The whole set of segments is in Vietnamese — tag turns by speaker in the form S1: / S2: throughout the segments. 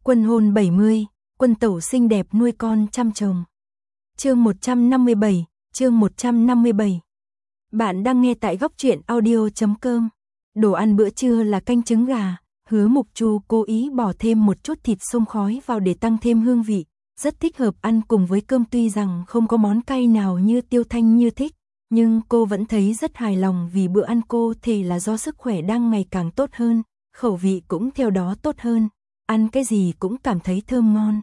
S1: Quân hôn 70, quân tẩu xinh đẹp nuôi con chăm chồng. Chương 157, chương 157. Bạn đang nghe tại góc truyện audio.com. Đồ ăn bữa trưa là canh trứng gà, Hứa Mục Chu cố ý bỏ thêm một chút thịt xông khói vào để tăng thêm hương vị, rất thích hợp ăn cùng với cơm, tuy rằng không có món cay nào như Tiêu Thanh Như thích, nhưng cô vẫn thấy rất hài lòng vì bữa ăn cô thì là do sức khỏe đang ngày càng tốt hơn, khẩu vị cũng theo đó tốt hơn, ăn cái gì cũng cảm thấy thơm ngon.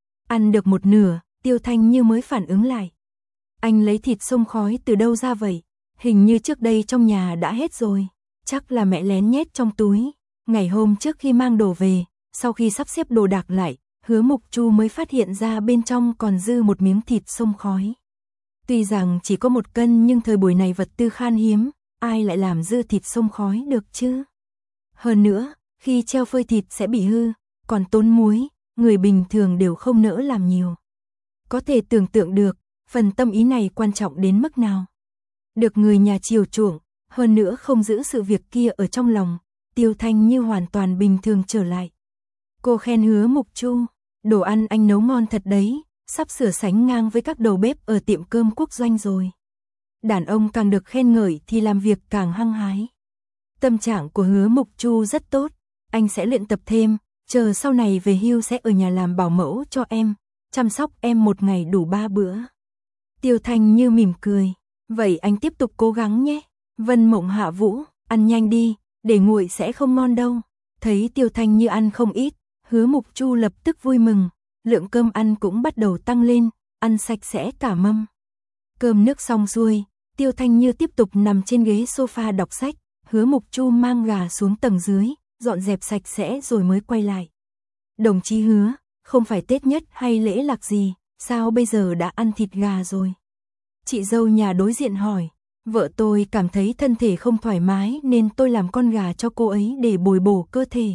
S1: Ăn được một nửa, Tiêu Thanh Như mới phản ứng lại. Anh lấy thịt xông khói từ đâu ra vậy? Hình như trước đây trong nhà đã hết rồi, chắc là mẹ lén nhét trong túi. Ngày hôm trước khi mang đồ về, sau khi sắp xếp đồ đạc lại, Hứa Mục Chu mới phát hiện ra bên trong còn dư một miếng thịt xông khói. Tuy rằng chỉ có 1 cân nhưng thời buổi này vật tư khan hiếm, ai lại làm dư thịt xông khói được chứ? Hơn nữa, khi treo phơi thịt sẽ bị hư, còn tốn muối, người bình thường đều không nỡ làm nhiều. Có thể tưởng tượng được, phần tâm ý này quan trọng đến mức nào. Được người nhà chiều chuộng, hơn nữa không giữ sự việc kia ở trong lòng, Tiêu Thanh Như hoàn toàn bình thường trở lại. Cô khen Hứa Mục Chu, đồ ăn anh nấu ngon thật đấy, sắp sửa sánh ngang với các đầu bếp ở tiệm cơm quốc doanh rồi. Đàn ông càng được khen ngợi thì làm việc càng hăng hái. Tâm trạng của Hứa Mục Chu rất tốt, anh sẽ luyện tập thêm, chờ sau này về hưu sẽ ở nhà làm bảo mẫu cho em, chăm sóc em một ngày đủ 3 bữa. Tiêu Thanh Như mỉm cười, vậy anh tiếp tục cố gắng nhé. Vân Mộng hạ vũ, ăn nhanh đi, để nguội sẽ không ngon đâu. Thấy Tiêu Thanh Như ăn không ít, Hứa Mục Chu lập tức vui mừng, lượng cơm ăn cũng bắt đầu tăng lên, ăn sạch sẽ cả mâm. Cơm nước xong xuôi, Tiêu Thanh Như tiếp tục nằm trên ghế sofa đọc sách, Hứa Mục Chu mang gà xuống tầng dưới, dọn dẹp sạch sẽ rồi mới quay lại. Đồng chí Hứa, không phải Tết nhất hay lễ lạc gì, sao bây giờ đã ăn thịt gà rồi? Chị dâu nhà đối diện hỏi, vợ tôi cảm thấy thân thể không thoải mái nên tôi làm con gà cho cô ấy để bồi bổ cơ thể.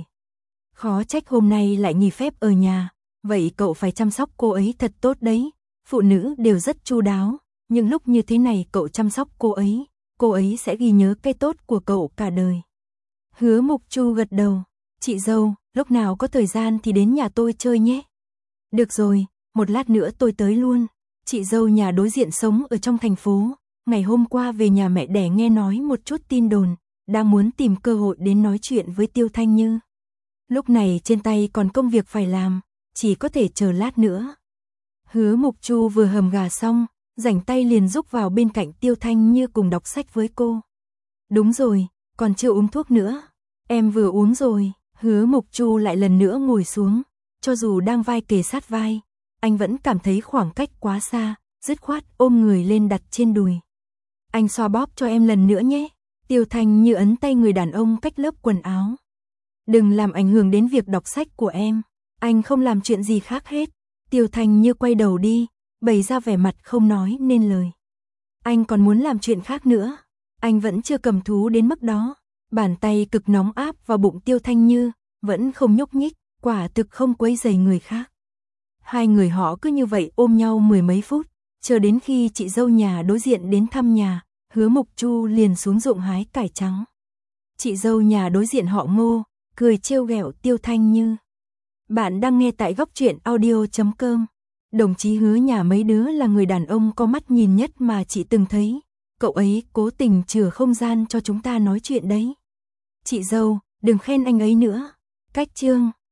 S1: Khó trách hôm nay lại nghỉ phép ở nhà, vậy cậu phải chăm sóc cô ấy thật tốt đấy, phụ nữ đều rất chu đáo, nhưng lúc như thế này cậu chăm sóc cô ấy sẽ ghi nhớ cái tốt của cậu cả đời. Hứa Mục Chu gật đầu, chị dâu, lúc nào có thời gian thì đến nhà tôi chơi nhé. Được rồi, một lát nữa tôi tới luôn. Chị dâu nhà đối diện sống ở trong thành phố, ngày hôm qua về nhà mẹ đẻ nghe nói một chút tin đồn, đang muốn tìm cơ hội đến nói chuyện với Tiêu Thanh Như. Lúc này trên tay còn công việc phải làm, chỉ có thể chờ lát nữa. Hứa Mục Chu vừa hầm gà xong, rảnh tay liền rúc vào bên cạnh Tiêu Thanh Như cùng đọc sách với cô. Đúng rồi, còn chưa uống thuốc nữa. Em vừa uống rồi. Hứa Mục Chu lại lần nữa ngồi xuống, cho dù đang vai kề sát vai, anh vẫn cảm thấy khoảng cách quá xa, dứt khoát ôm người lên đặt trên đùi. Anh xoa bóp cho em lần nữa nhé. Tiêu Thanh Như ấn tay người đàn ông cách lớp quần áo. Đừng làm ảnh hưởng đến việc đọc sách của em, anh không làm chuyện gì khác hết. Tiêu Thanh Như quay đầu đi, bày ra vẻ mặt không nói nên lời. Anh còn muốn làm chuyện khác nữa, anh vẫn chưa cầm thú đến mức đó. Bàn tay cực nóng áp vào bụng Tiêu Thanh Như, vẫn không nhúc nhích, quả thực không quấy rầy người khác. Hai người họ cứ như vậy ôm nhau 10 mấy phút, chờ đến khi chị dâu nhà đối diện đến thăm nhà, Hứa Mục Chu liền xuống ruộng hái cải trắng. Chị dâu nhà đối diện họ Ngô, cười trêu ghẹo Tiêu Thanh Như. Bạn đang nghe tại góc truyện audio.com. Đồng chí Hứa nhà mấy đứa là người đàn ông có mắt nhìn nhất mà chị từng thấy. Cậu ấy cố tình chừa không gian cho chúng ta nói chuyện đấy. Chị dâu, đừng khen anh ấy nữa. Cách chương,